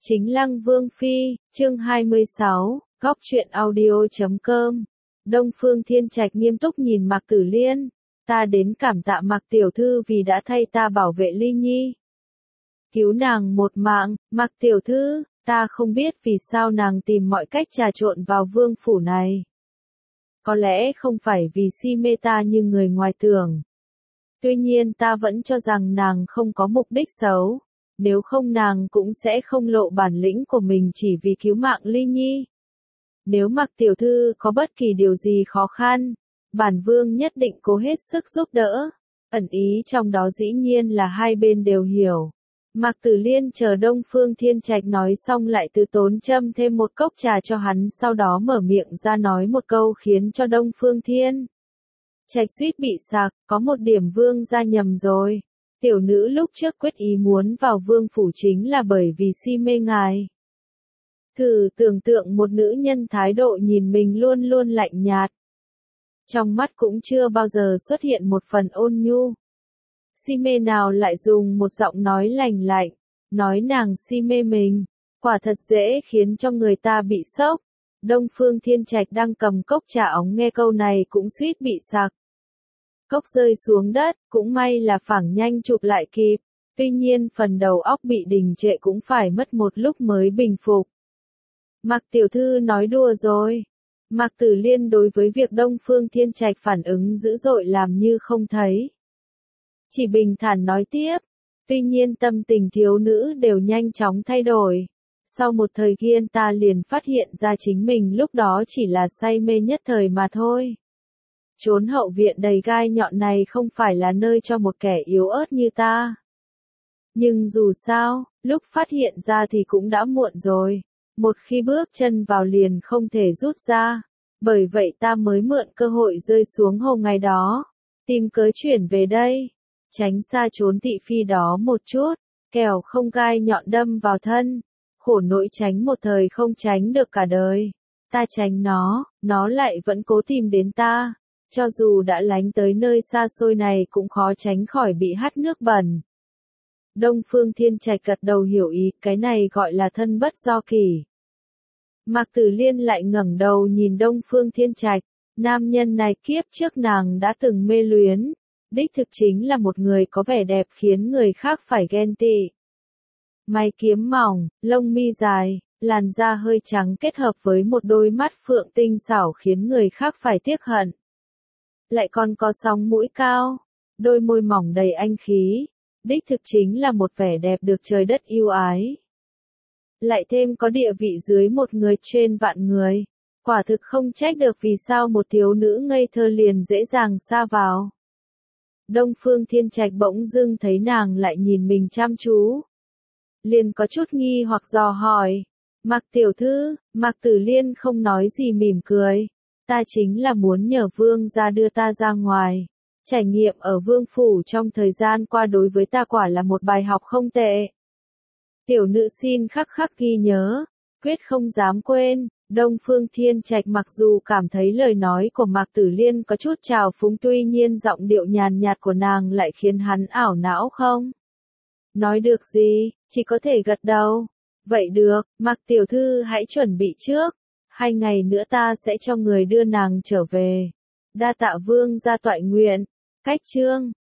Chính Lăng Vương Phi, chương 26, góc truyện audio.com. Đông Phương Thiên Trạch nghiêm túc nhìn Mạc Tử Liên, ta đến cảm tạ Mạc tiểu thư vì đã thay ta bảo vệ Ly Nhi. Cứu nàng một mạng, Mạc tiểu thư, ta không biết vì sao nàng tìm mọi cách trà trộn vào vương phủ này. Có lẽ không phải vì si mê ta như người ngoài tưởng. Tuy nhiên ta vẫn cho rằng nàng không có mục đích xấu. Nếu không nàng cũng sẽ không lộ bản lĩnh của mình chỉ vì cứu mạng Ly Nhi. Nếu Mạc tiểu thư có bất kỳ điều gì khó khăn, bản vương nhất định cố hết sức giúp đỡ. Ẩn ý trong đó dĩ nhiên là hai bên đều hiểu. Mạc Tử Liên chờ Đông Phương Thiên Trạch nói xong lại từ tốn châm thêm một cốc trà cho hắn, sau đó mở miệng ra nói một câu khiến cho Đông Phương Thiên Trạch suýt bị sặc, có một điểm vương ra nhầm rồi. Tiểu nữ lúc trước quyết ý muốn vào vương phủ chính là bởi vì si mê ngài. Thử tưởng tượng một nữ nhân thái độ nhìn mình luôn luôn lạnh nhạt. Trong mắt cũng chưa bao giờ xuất hiện một phần ôn nhu. Si mê nào lại dùng một giọng nói lành lạnh, nói nàng si mê mình, quả thật dễ khiến cho người ta bị sốc. Đông Phương Thiên Trạch đang cầm cốc trà óng nghe câu này cũng suýt bị sặc. Cốc rơi xuống đất, cũng may là phảng nhanh chụp lại kịp, tuy nhiên phần đầu óc bị đình trệ cũng phải mất một lúc mới bình phục. Mạc tiểu thư nói đùa rồi. Mạc Tử Liên đối với việc Đông Phương Thiên Trạch phản ứng dữ dội làm như không thấy. Chỉ bình thản nói tiếp, tuy nhiên tâm tình thiếu nữ đều nhanh chóng thay đổi. Sau một thời gian ta liền phát hiện ra chính mình lúc đó chỉ là say mê nhất thời mà thôi. Chốn hậu viện đầy gai nhọn này không phải là nơi cho một kẻ yếu ớt như ta. Nhưng dù sao, lúc phát hiện ra thì cũng đã muộn rồi. Một khi bước chân vào liền không thể rút ra. Bởi vậy ta mới mượn cơ hội rơi xuống hồ ngày đó. Tìm cớ chuyển về đây. Tránh xa chốn thị phi đó một chút. Kẻo không gai nhọn đâm vào thân. Khổ nỗi tránh một thời không tránh được cả đời. Ta tránh nó lại vẫn cố tìm đến ta. Cho dù đã lánh tới nơi xa xôi này cũng khó tránh khỏi bị hắt nước bẩn. Đông Phương Thiên Trạch gật đầu hiểu ý, cái này gọi là thân bất do kỷ. Mạc Tử Liên lại ngẩng đầu nhìn Đông Phương Thiên Trạch, nam nhân này kiếp trước nàng đã từng mê luyến, đích thực chính là một người có vẻ đẹp khiến người khác phải ghen tị. Mày kiếm mỏng, lông mi dài, làn da hơi trắng kết hợp với một đôi mắt phượng tinh xảo khiến người khác phải tiếc hận. Lại còn có sóng mũi cao, đôi môi mỏng đầy anh khí, đích thực chính là một vẻ đẹp được trời đất yêu ái. Lại thêm có địa vị dưới một người trên vạn người, quả thực không trách được vì sao một thiếu nữ ngây thơ liền dễ dàng sa vào. Đông Phương Thiên Trạch bỗng dưng thấy nàng lại nhìn mình chăm chú. Liền có chút nghi hoặc dò hỏi, Mạc tiểu thư, Mạc Tử Liên không nói gì mỉm cười. Ta chính là muốn nhờ vương gia đưa ta ra ngoài. Trải nghiệm ở vương phủ trong thời gian qua đối với ta quả là một bài học không tệ. Tiểu nữ xin khắc khắc ghi nhớ, quyết không dám quên. Đông Phương Thiên Trạch mặc dù cảm thấy lời nói của Mạc Tử Liên có chút trào phúng, tuy nhiên giọng điệu nhàn nhạt của nàng lại khiến hắn ảo não không nói được gì, chỉ có thể gật đầu. Vậy được, Mạc tiểu thư hãy chuẩn bị trước. 2 ngày nữa ta sẽ cho người đưa nàng trở về. Đa tạ vương gia toại nguyện. Cách chương